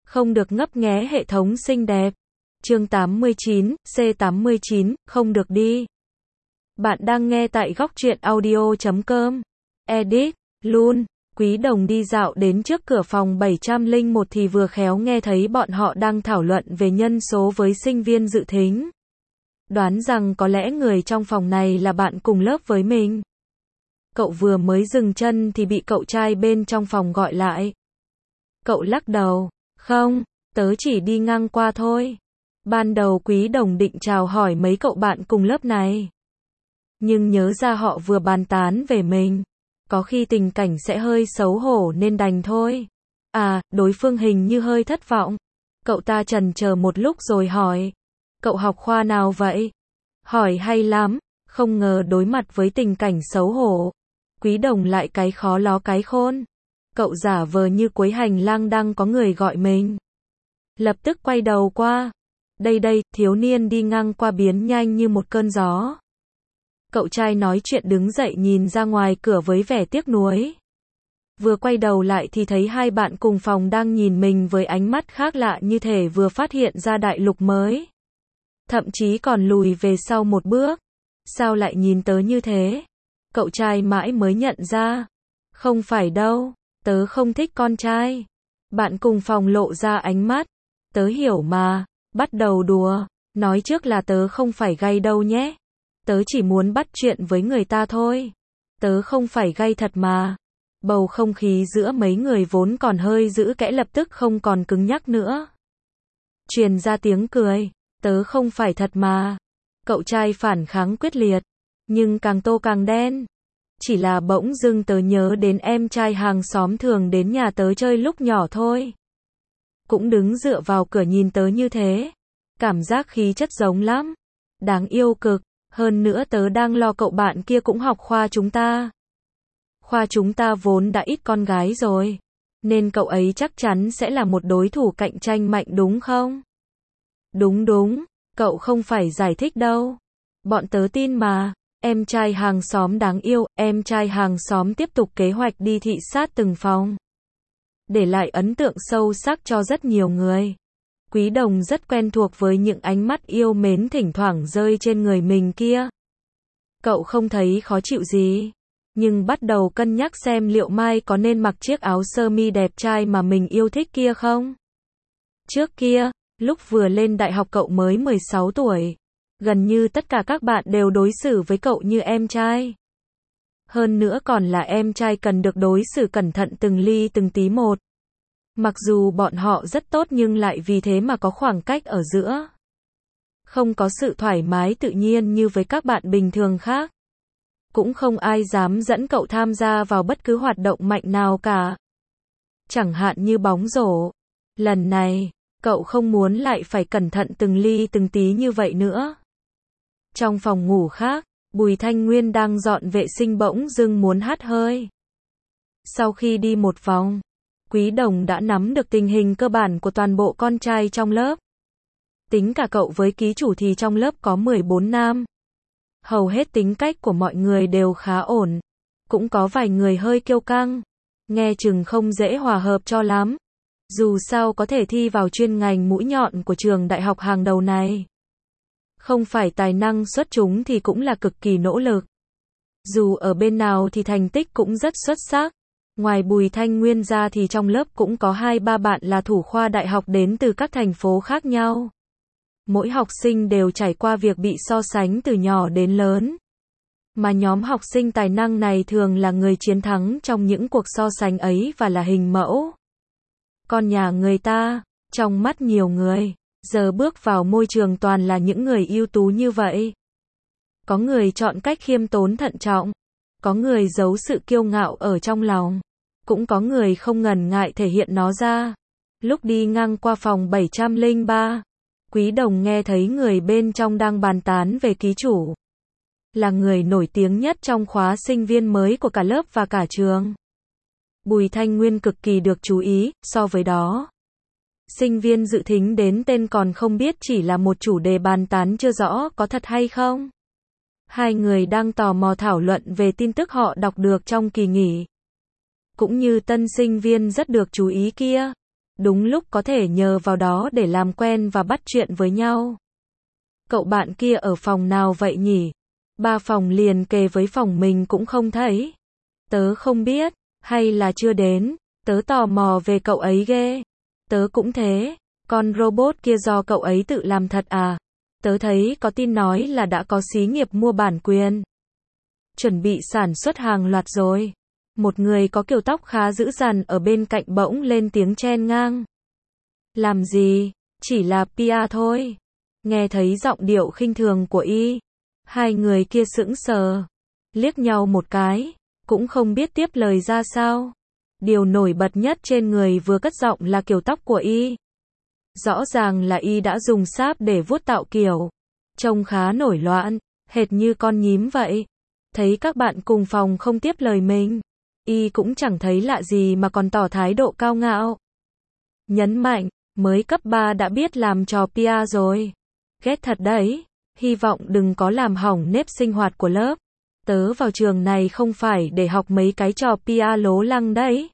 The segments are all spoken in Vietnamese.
Không được ngấp nghé hệ thống xinh đẹp. Chương 89, C89, không được đi. Bạn đang nghe tại góc truyện audio.com. Edit, luôn. Quý Đồng đi dạo đến trước cửa phòng 701 thì vừa khéo nghe thấy bọn họ đang thảo luận về nhân số với sinh viên dự thính. Đoán rằng có lẽ người trong phòng này là bạn cùng lớp với mình. Cậu vừa mới dừng chân thì bị cậu trai bên trong phòng gọi lại. Cậu lắc đầu, không, tớ chỉ đi ngang qua thôi. Ban đầu Quý Đồng định chào hỏi mấy cậu bạn cùng lớp này. Nhưng nhớ ra họ vừa bàn tán về mình. Có khi tình cảnh sẽ hơi xấu hổ nên đành thôi. À, đối phương hình như hơi thất vọng. Cậu ta chần chờ một lúc rồi hỏi. Cậu học khoa nào vậy? Hỏi hay lắm, không ngờ đối mặt với tình cảnh xấu hổ. Quý Đồng lại cái khó ló cái khôn. Cậu giả vờ như cuối hành lang đang có người gọi mình. Lập tức quay đầu qua. Đây, thiếu niên đi ngang qua biến nhanh như một cơn gió. Cậu trai nói chuyện đứng dậy nhìn ra ngoài cửa với vẻ tiếc nuối. Vừa quay đầu lại thì thấy hai bạn cùng phòng đang nhìn mình với ánh mắt khác lạ như thể vừa phát hiện ra đại lục mới. Thậm chí còn lùi về sau một bước. Sao lại nhìn tớ như thế? Cậu trai mãi mới nhận ra. Không phải đâu, tớ không thích con trai. Bạn cùng phòng lộ ra ánh mắt. Tớ hiểu mà, bắt đầu đùa. Nói trước là tớ không phải gay đâu nhé. Tớ chỉ muốn bắt chuyện với người ta thôi. Tớ không phải gay thật mà. Bầu không khí giữa mấy người vốn còn hơi giữ kẽ lập tức không còn cứng nhắc nữa. Truyền ra tiếng cười. Tớ không phải thật mà. Cậu trai phản kháng quyết liệt. Nhưng càng tô càng đen. Chỉ là bỗng dưng tớ nhớ đến em trai hàng xóm thường đến nhà tớ chơi lúc nhỏ thôi. Cũng đứng dựa vào cửa nhìn tớ như thế. Cảm giác khí chất giống lắm. Đáng yêu cực. Hơn nữa tớ đang lo cậu bạn kia cũng học khoa chúng ta. Khoa chúng ta vốn đã ít con gái rồi. Nên cậu ấy chắc chắn sẽ là một đối thủ cạnh tranh mạnh đúng không? Đúng, cậu không phải giải thích đâu. Bọn tớ tin mà. Em trai hàng xóm đáng yêu, em trai hàng xóm tiếp tục kế hoạch đi thị sát từng phòng. Để lại ấn tượng sâu sắc cho rất nhiều người. Quý Đồng rất quen thuộc với những ánh mắt yêu mến thỉnh thoảng rơi trên người mình kia. Cậu không thấy khó chịu gì, nhưng bắt đầu cân nhắc xem liệu mai có nên mặc chiếc áo sơ mi đẹp trai mà mình yêu thích kia không. Trước kia, lúc vừa lên đại học cậu mới 16 tuổi. Gần như tất cả các bạn đều đối xử với cậu như em trai. Hơn nữa còn là em trai cần được đối xử cẩn thận từng ly từng tí một. Mặc dù bọn họ rất tốt nhưng lại vì thế mà có khoảng cách ở giữa. Không có sự thoải mái tự nhiên như với các bạn bình thường khác. Cũng không ai dám dẫn cậu tham gia vào bất cứ hoạt động mạnh nào cả. Chẳng hạn như bóng rổ. Lần này, cậu không muốn lại phải cẩn thận từng ly từng tí như vậy nữa. Trong phòng ngủ khác, Bùi Thanh Nguyên đang dọn vệ sinh bỗng dưng muốn hắt hơi. Sau khi đi một vòng, Quý Đồng đã nắm được tình hình cơ bản của toàn bộ con trai trong lớp. Tính cả cậu với ký chủ thì trong lớp có 14 nam. Hầu hết tính cách của mọi người đều khá ổn. Cũng có vài người hơi kiêu căng. Nghe chừng không dễ hòa hợp cho lắm. Dù sao có thể thi vào chuyên ngành mũi nhọn của trường đại học hàng đầu này. Không phải tài năng xuất chúng thì cũng là cực kỳ nỗ lực. Dù ở bên nào thì thành tích cũng rất xuất sắc. Ngoài Bùi Thanh Nguyên ra thì trong lớp cũng có 2-3 bạn là thủ khoa đại học đến từ các thành phố khác nhau. Mỗi học sinh đều trải qua việc bị so sánh từ nhỏ đến lớn. Mà nhóm học sinh tài năng này thường là người chiến thắng trong những cuộc so sánh ấy và là hình mẫu. Con nhà người ta, trong mắt nhiều người, giờ bước vào môi trường toàn là những người ưu tú như vậy. Có người chọn cách khiêm tốn thận trọng. Có người giấu sự kiêu ngạo ở trong lòng. Cũng có người không ngần ngại thể hiện nó ra. Lúc đi ngang qua phòng 703, Quý Đồng nghe thấy người bên trong đang bàn tán về ký chủ. Là người nổi tiếng nhất trong khóa sinh viên mới của cả lớp và cả trường. Bùi Thanh Nguyên cực kỳ được chú ý, so với đó. Sinh viên dự thính đến tên còn không biết chỉ là một chủ đề bàn tán chưa rõ có thật hay không. Hai người đang tò mò thảo luận về tin tức họ đọc được trong kỳ nghỉ. Cũng như tân sinh viên rất được chú ý kia. Đúng lúc có thể nhờ vào đó để làm quen và bắt chuyện với nhau. Cậu bạn kia ở phòng nào vậy nhỉ? 3 phòng liền kề với phòng mình cũng không thấy. Tớ không biết, hay là chưa đến, tớ tò mò về cậu ấy ghê. Tớ cũng thế, con robot kia do cậu ấy tự làm thật à? Tớ thấy có tin nói là đã có xí nghiệp mua bản quyền. Chuẩn bị sản xuất hàng loạt rồi. Một người có kiểu tóc khá dữ dằn ở bên cạnh bỗng lên tiếng chen ngang. Làm gì? Chỉ là PR thôi. Nghe thấy giọng điệu khinh thường của y. Hai người kia sững sờ. Liếc nhau một cái. Cũng không biết tiếp lời ra sao. Điều nổi bật nhất trên người vừa cất giọng là kiểu tóc của y. Rõ ràng là y đã dùng sáp để vuốt tạo kiểu. Trông khá nổi loạn, hệt như con nhím vậy. Thấy các bạn cùng phòng không tiếp lời mình. Y cũng chẳng thấy lạ gì mà còn tỏ thái độ cao ngạo. Nhấn mạnh, mới cấp 3 đã biết làm trò PR rồi. Ghét thật đấy, hy vọng đừng có làm hỏng nếp sinh hoạt của lớp. Tớ vào trường này không phải để học mấy cái trò PR lố lăng đấy.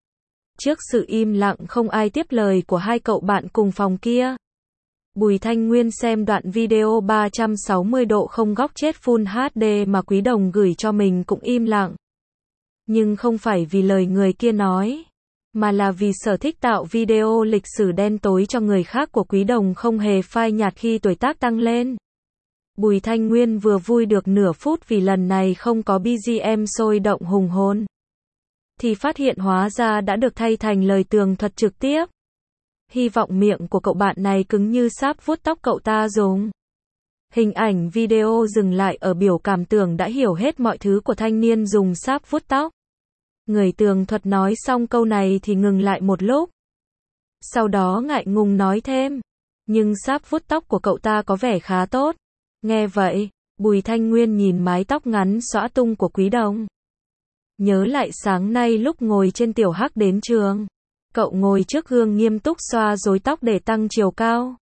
Trước sự im lặng không ai tiếp lời của hai cậu bạn cùng phòng kia, Bùi Thanh Nguyên xem đoạn video 360 độ không góc chết Full HD mà Quý Đồng gửi cho mình cũng im lặng. Nhưng không phải vì lời người kia nói, mà là vì sở thích tạo video lịch sử đen tối cho người khác của Quý Đồng không hề phai nhạt khi tuổi tác tăng lên. Bùi Thanh Nguyên vừa vui được nửa phút vì lần này không có BGM sôi động hùng hồn, thì phát hiện hóa ra đã được thay thành lời tường thuật trực tiếp. Hy vọng miệng của cậu bạn này cứng như sáp vuốt tóc cậu ta dùng. Hình ảnh video dừng lại ở biểu cảm tưởng đã hiểu hết mọi thứ của thanh niên dùng sáp vuốt tóc. Người tường thuật nói xong câu này thì ngừng lại một lúc. Sau đó ngại ngùng nói thêm. Nhưng sáp vuốt tóc của cậu ta có vẻ khá tốt. Nghe vậy, Bùi Thanh Nguyên nhìn mái tóc ngắn xõa tung của Quý Đồng. Nhớ lại sáng nay lúc ngồi trên tiểu hắc đến trường. Cậu ngồi trước gương nghiêm túc xoa rối tóc để tăng chiều cao.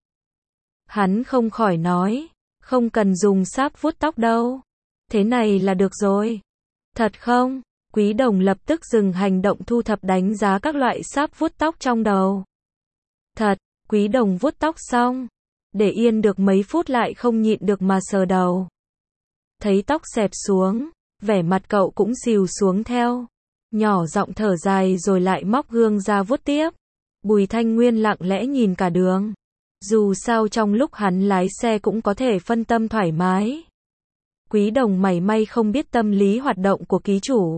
Hắn không khỏi nói, không cần dùng sáp vuốt tóc đâu. Thế này là được rồi. Thật không? Quý Đồng lập tức dừng hành động thu thập đánh giá các loại sáp vuốt tóc trong đầu. Thật, Quý Đồng vuốt tóc xong. Để yên được mấy phút lại không nhịn được mà sờ đầu. Thấy tóc xẹp xuống, vẻ mặt cậu cũng xìu xuống theo. Nhỏ giọng thở dài rồi lại móc gương ra vuốt tiếp. Bùi Thanh Nguyên lặng lẽ nhìn cả đường. Dù sao trong lúc hắn lái xe cũng có thể phân tâm thoải mái. Quý Đồng mảy may không biết tâm lý hoạt động của ký chủ.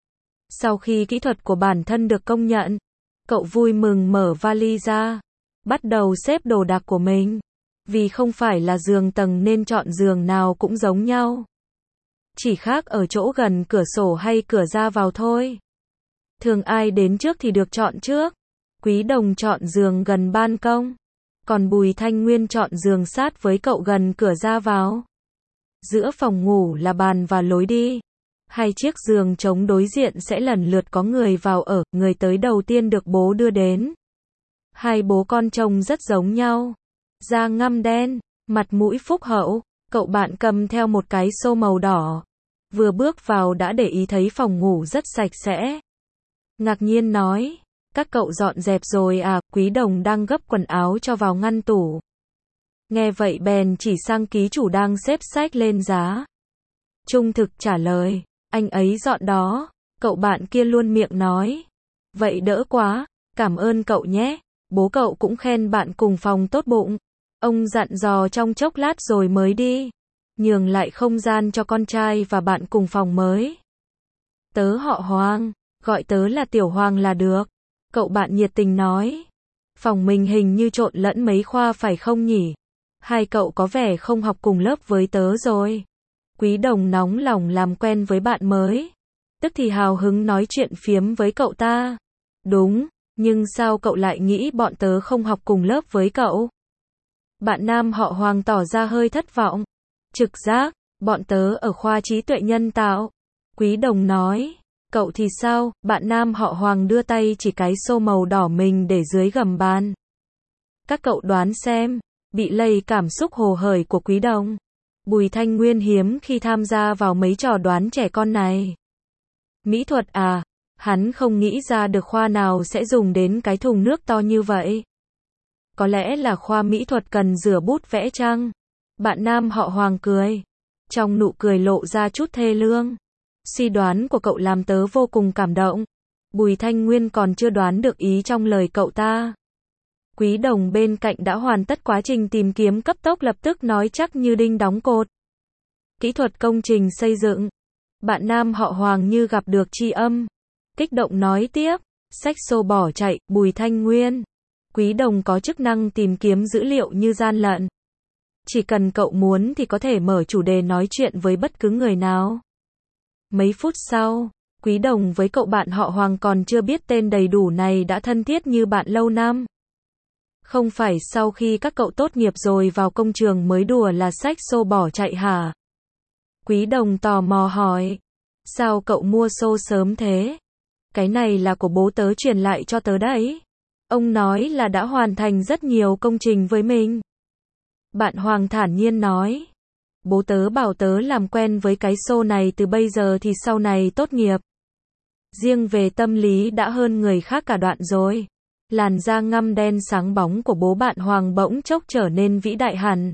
Sau khi kỹ thuật của bản thân được công nhận, cậu vui mừng mở vali ra, bắt đầu xếp đồ đạc của mình. Vì không phải là giường tầng nên chọn giường nào cũng giống nhau. Chỉ khác ở chỗ gần cửa sổ hay cửa ra vào thôi. Thường ai đến trước thì được chọn trước. Quý Đồng chọn giường gần ban công. Còn Bùi Thanh Nguyên chọn giường sát với cậu gần cửa ra vào. Giữa phòng ngủ là bàn và lối đi. Hai chiếc giường trống đối diện sẽ lần lượt có người vào ở. Người tới đầu tiên được bố đưa đến. Hai bố con trông rất giống nhau. Da ngăm đen, mặt mũi phúc hậu. Cậu bạn cầm theo một cái xô màu đỏ. Vừa bước vào đã để ý thấy phòng ngủ rất sạch sẽ. Ngạc nhiên nói, các cậu dọn dẹp rồi à? Quý Đồng đang gấp quần áo cho vào ngăn tủ. Nghe vậy bèn chỉ sang ký chủ đang xếp sách lên giá. Trung thực trả lời, anh ấy dọn đó. Cậu bạn kia luôn miệng nói, vậy đỡ quá, cảm ơn cậu nhé. Bố cậu cũng khen bạn cùng phòng tốt bụng. Ông dặn dò trong chốc lát rồi mới đi. Nhường lại không gian cho con trai và bạn cùng phòng mới. Tớ họ Hoàng, gọi tớ là Tiểu Hoàng là được. Cậu bạn nhiệt tình nói. Phòng mình hình như trộn lẫn mấy khoa phải không nhỉ? Hai cậu có vẻ không học cùng lớp với tớ rồi. Quý Đồng nóng lòng làm quen với bạn mới. Tức thì hào hứng nói chuyện phiếm với cậu ta. Đúng, nhưng sao cậu lại nghĩ bọn tớ không học cùng lớp với cậu? Bạn nam họ Hoàng tỏ ra hơi thất vọng. Trực giác, bọn tớ ở khoa trí tuệ nhân tạo. Quý Đồng nói, cậu thì sao? Bạn nam họ Hoàng đưa tay chỉ cái xô màu đỏ mình để dưới gầm bàn. Các cậu đoán xem, bị lây cảm xúc hồ hởi của Quý Đồng. Bùi Thanh Nguyên hiếm khi tham gia vào mấy trò đoán trẻ con này. Mỹ thuật à? Hắn không nghĩ ra được khoa nào sẽ dùng đến cái thùng nước to như vậy. Có lẽ là khoa mỹ thuật cần rửa bút vẽ chăng? Bạn nam họ Hoàng cười. Trong nụ cười lộ ra chút thê lương. Suy đoán của cậu làm tớ vô cùng cảm động. Bùi Thanh Nguyên còn chưa đoán được ý trong lời cậu ta. Quý Đồng bên cạnh đã hoàn tất quá trình tìm kiếm cấp tốc lập tức nói chắc như đinh đóng cột. Kỹ thuật công trình xây dựng. Bạn nam họ Hoàng như gặp được tri âm. Kích động nói tiếp. Xách xô bỏ chạy, Bùi Thanh Nguyên. Quý Đồng có chức năng tìm kiếm dữ liệu như gian lận. Chỉ cần cậu muốn thì có thể mở chủ đề nói chuyện với bất cứ người nào. Mấy phút sau, Quý Đồng với cậu bạn họ Hoàng còn chưa biết tên đầy đủ này đã thân thiết như bạn lâu năm. Không phải sau khi các cậu tốt nghiệp rồi vào công trường mới đùa là xách xô bỏ chạy hả? Quý Đồng tò mò hỏi. Sao cậu mua xô sớm thế? Cái này là của bố tớ truyền lại cho tớ đấy. Ông nói là đã hoàn thành rất nhiều công trình với mình. Bạn Hoàng thản nhiên nói. Bố tớ bảo tớ làm quen với cái xô này từ bây giờ thì sau này tốt nghiệp. Riêng về tâm lý đã hơn người khác cả đoạn rồi. Làn da ngăm đen sáng bóng của bố bạn Hoàng bỗng chốc trở nên vĩ đại hẳn.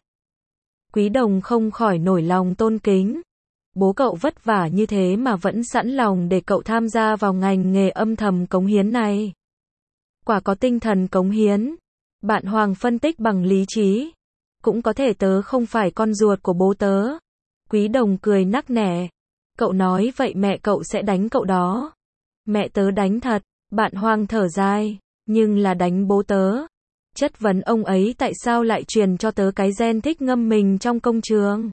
Quý Đồng không khỏi nổi lòng tôn kính. Bố cậu vất vả như thế mà vẫn sẵn lòng để cậu tham gia vào ngành nghề âm thầm cống hiến này. Quả có tinh thần cống hiến. Bạn Hoàng phân tích bằng lý trí. Cũng có thể tớ không phải con ruột của bố tớ. Quý Đồng cười nắc nẻ. Cậu nói vậy mẹ cậu sẽ đánh cậu đó. Mẹ tớ đánh thật. Bạn Hoàng thở dài. Nhưng là đánh bố tớ. Chất vấn ông ấy tại sao lại truyền cho tớ cái gen thích ngâm mình trong công trường.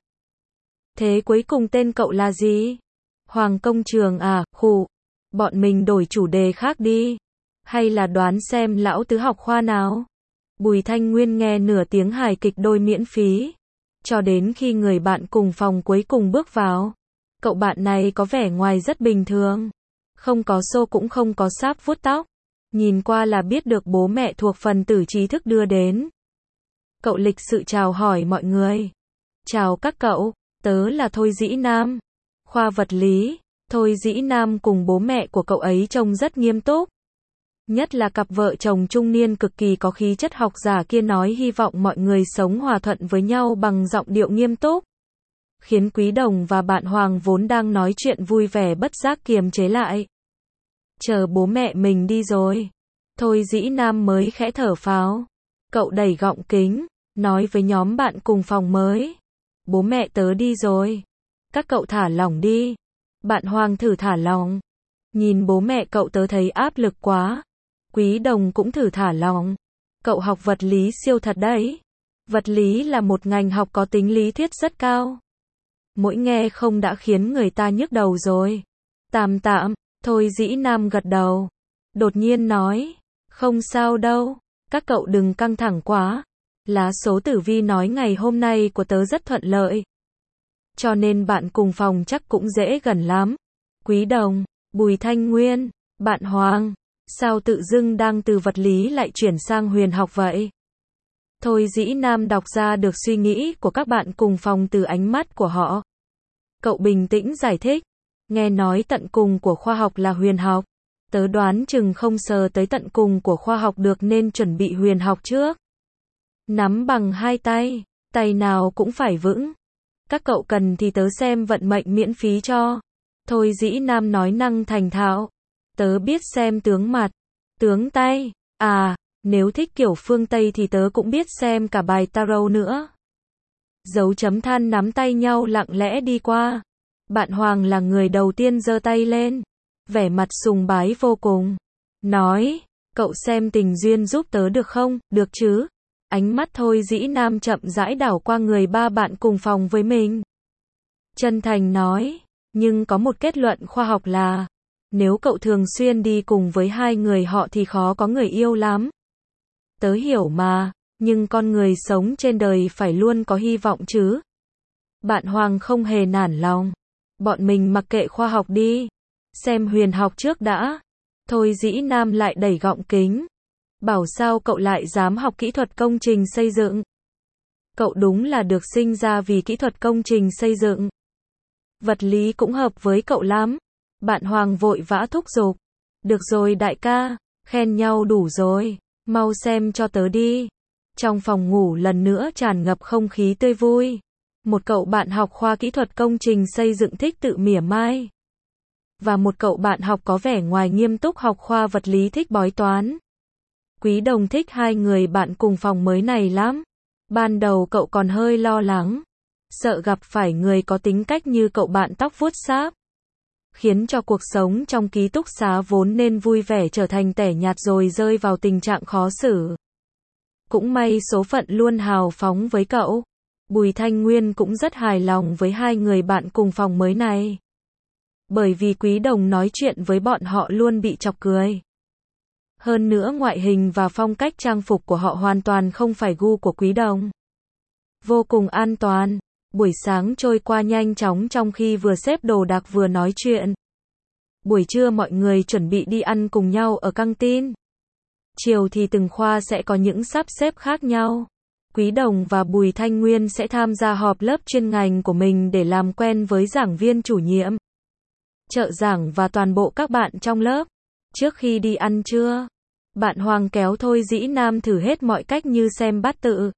Thế cuối cùng tên cậu là gì? Hoàng Công Trường à, khụ. Bọn mình đổi chủ đề khác đi. Hay là đoán xem lão tứ học khoa nào? Bùi Thanh Nguyên nghe nửa tiếng hài kịch đôi miễn phí. Cho đến khi người bạn cùng phòng cuối cùng bước vào. Cậu bạn này có vẻ ngoài rất bình thường. Không có xô cũng không có sáp vuốt tóc. Nhìn qua là biết được bố mẹ thuộc phần tử trí thức đưa đến. Cậu lịch sự chào hỏi mọi người. Chào các cậu, tớ là Thôi Dĩ Nam. Khoa vật lý. Thôi Dĩ Nam cùng bố mẹ của cậu ấy trông rất nghiêm túc. Nhất là cặp vợ chồng trung niên cực kỳ có khí chất học giả kia nói hy vọng mọi người sống hòa thuận với nhau bằng giọng điệu nghiêm túc. Khiến Quý Đồng và bạn Hoàng vốn đang nói chuyện vui vẻ bất giác kiềm chế lại. Chờ bố mẹ mình đi rồi. Thôi Dĩ Nam mới khẽ thở phào. Cậu đẩy gọng kính, nói với nhóm bạn cùng phòng mới. Bố mẹ tớ đi rồi. Các cậu thả lỏng đi. Bạn Hoàng thử thả lỏng. Nhìn bố mẹ cậu tớ thấy áp lực quá. Quý Đồng cũng thử thả lỏng. Cậu học vật lý siêu thật đấy. Vật lý là một ngành học có tính lý thuyết rất cao. Mỗi nghe không đã khiến người ta nhức đầu rồi. Tạm tạm, Thôi Dĩ Nam gật đầu. Đột nhiên nói. Không sao đâu. Các cậu đừng căng thẳng quá. Lá số tử vi nói ngày hôm nay của tớ rất thuận lợi. Cho nên bạn cùng phòng chắc cũng dễ gần lắm. Quý Đồng, Bùi Thanh Nguyên, bạn Hoàng. Sao tự dưng đang từ vật lý lại chuyển sang huyền học vậy? Thôi Dĩ Nam đọc ra được suy nghĩ của các bạn cùng phòng từ ánh mắt của họ. Cậu bình tĩnh giải thích. Nghe nói tận cùng của khoa học là huyền học. Tớ đoán chừng không sờ tới tận cùng của khoa học được nên chuẩn bị huyền học trước. Nắm bằng hai tay, tay nào cũng phải vững. Các cậu cần thì tớ xem vận mệnh miễn phí cho. Thôi Dĩ Nam nói năng thành thạo. Tớ biết xem tướng mặt, tướng tay. À, nếu thích kiểu phương Tây thì tớ cũng biết xem cả bài tarot nữa. Dấu chấm than nắm tay nhau lặng lẽ đi qua. Bạn Hoàng là người đầu tiên giơ tay lên. Vẻ mặt sùng bái vô cùng. Nói, cậu xem tình duyên giúp tớ được không? Được chứ? Ánh mắt Thôi Dĩ Nam chậm rãi đảo qua người ba bạn cùng phòng với mình. Chân thành nói, nhưng có một kết luận khoa học là, nếu cậu thường xuyên đi cùng với hai người họ thì khó có người yêu lắm. Tớ hiểu mà, nhưng con người sống trên đời phải luôn có hy vọng chứ. Bạn Hoàng không hề nản lòng. Bọn mình mặc kệ khoa học đi. Xem huyền học trước đã. Thôi Dĩ Nam lại đẩy gọng kính. Bảo sao cậu lại dám học kỹ thuật công trình xây dựng? Cậu đúng là được sinh ra vì kỹ thuật công trình xây dựng. Vật lý cũng hợp với cậu lắm. Bạn Hoàng vội vã thúc giục. Được rồi đại ca, khen nhau đủ rồi, mau xem cho tớ đi. Trong phòng ngủ lần nữa tràn ngập không khí tươi vui. Một cậu bạn học khoa kỹ thuật công trình xây dựng thích tự mỉa mai. Và một cậu bạn học có vẻ ngoài nghiêm túc học khoa vật lý thích bói toán. Quý Đồng thích hai người bạn cùng phòng mới này lắm. Ban đầu cậu còn hơi lo lắng, sợ gặp phải người có tính cách như cậu bạn tóc vuốt sáp, khiến cho cuộc sống trong ký túc xá vốn nên vui vẻ trở thành tẻ nhạt rồi rơi vào tình trạng khó xử. Cũng may số phận luôn hào phóng với cậu. Bùi Thanh Nguyên cũng rất hài lòng với hai người bạn cùng phòng mới này. Bởi vì Quý Đồng nói chuyện với bọn họ luôn bị chọc cười. Hơn nữa ngoại hình và phong cách trang phục của họ hoàn toàn không phải gu của Quý Đồng. Vô cùng an toàn. Buổi sáng trôi qua nhanh chóng trong khi vừa xếp đồ đạc vừa nói chuyện. Buổi trưa mọi người chuẩn bị đi ăn cùng nhau ở căng tin. Chiều thì từng khoa sẽ có những sắp xếp khác nhau. Quý Đồng và Bùi Thanh Nguyên sẽ tham gia họp lớp chuyên ngành của mình để làm quen với giảng viên chủ nhiệm, trợ giảng và toàn bộ các bạn trong lớp. Trước khi đi ăn trưa, bạn Hoàng kéo Thôi Dĩ Nam thử hết mọi cách như xem bát tự,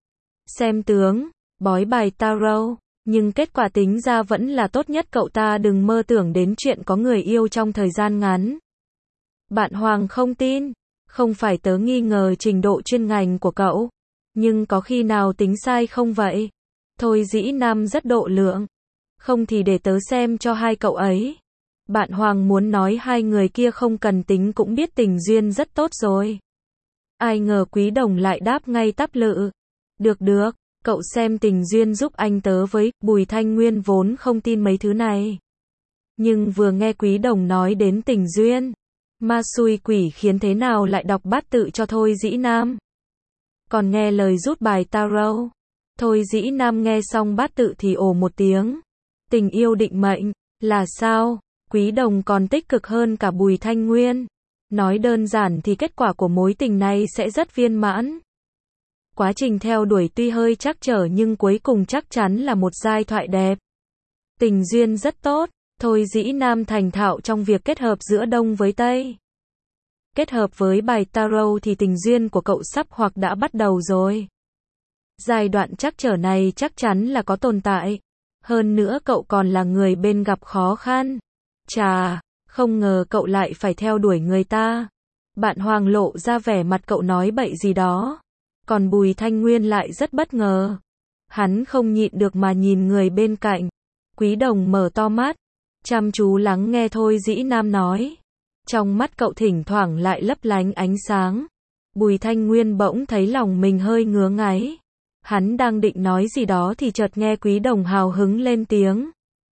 xem tướng, bói bài tarot, nhưng kết quả tính ra vẫn là tốt nhất. Cậu ta đừng mơ tưởng đến chuyện có người yêu trong thời gian ngắn. Bạn Hoàng không tin. Không phải tớ nghi ngờ trình độ chuyên ngành của cậu, nhưng có khi nào tính sai không vậy? Thôi Dĩ Nam rất độ lượng. Không thì để tớ xem cho hai cậu ấy. Bạn Hoàng muốn nói hai người kia không cần tính cũng biết tình duyên rất tốt rồi. Ai ngờ Quý Đồng lại đáp ngay tắp lự. Được được, cậu xem tình duyên giúp anh tớ với. Bùi Thanh Nguyên vốn không tin mấy thứ này. Nhưng vừa nghe Quý Đồng nói đến tình duyên, ma xui quỷ khiến thế nào lại đọc bát tự cho Thôi Dĩ Nam. Còn nghe lời rút bài tarot. Thôi Dĩ Nam nghe xong bát tự thì ồ một tiếng. Tình yêu định mệnh, là sao? Quý Đồng còn tích cực hơn cả Bùi Thanh Nguyên. Nói đơn giản thì kết quả của mối tình này sẽ rất viên mãn. Quá trình theo đuổi tuy hơi trắc trở nhưng cuối cùng chắc chắn là một giai thoại đẹp. Tình duyên rất tốt. Thôi Dĩ Nam thành thạo trong việc kết hợp giữa Đông với Tây. Kết hợp với bài tarot thì tình duyên của cậu sắp hoặc đã bắt đầu rồi. Giai đoạn trắc trở này chắc chắn là có tồn tại. Hơn nữa cậu còn là người bên gặp khó khăn. Chà, không ngờ cậu lại phải theo đuổi người ta. Bạn Hoàng lộ ra vẻ mặt cậu nói bậy gì đó. Còn Bùi Thanh Nguyên lại rất bất ngờ. Hắn không nhịn được mà nhìn người bên cạnh. Quý Đồng mở to mắt, chăm chú lắng nghe Thôi Dĩ Nam nói. Trong mắt cậu thỉnh thoảng lại lấp lánh ánh sáng. Bùi Thanh Nguyên bỗng thấy lòng mình hơi ngứa ngáy. Hắn đang định nói gì đó thì chợt nghe Quý Đồng hào hứng lên tiếng.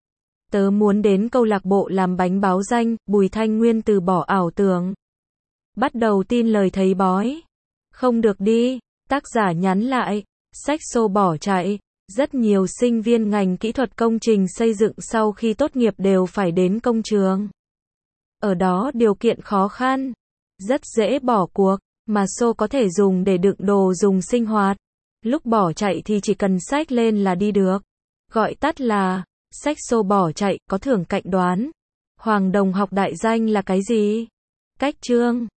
Tớ muốn đến câu lạc bộ làm bánh báo danh. Bùi Thanh Nguyên từ bỏ ảo tưởng, bắt đầu tin lời thầy bói. Không được đi, tác giả nhắn lại. Xách xô bỏ chạy. Rất nhiều sinh viên ngành kỹ thuật công trình xây dựng sau khi tốt nghiệp đều phải đến công trường. Ở đó điều kiện khó khăn, rất dễ bỏ cuộc, mà xô có thể dùng để đựng đồ dùng sinh hoạt. Lúc bỏ chạy thì chỉ cần xách lên là đi được. Gọi tắt là xách xô bỏ chạy, có thưởng cạnh đoán. Hoàng Đồng học đại danh là cái gì? Cách chương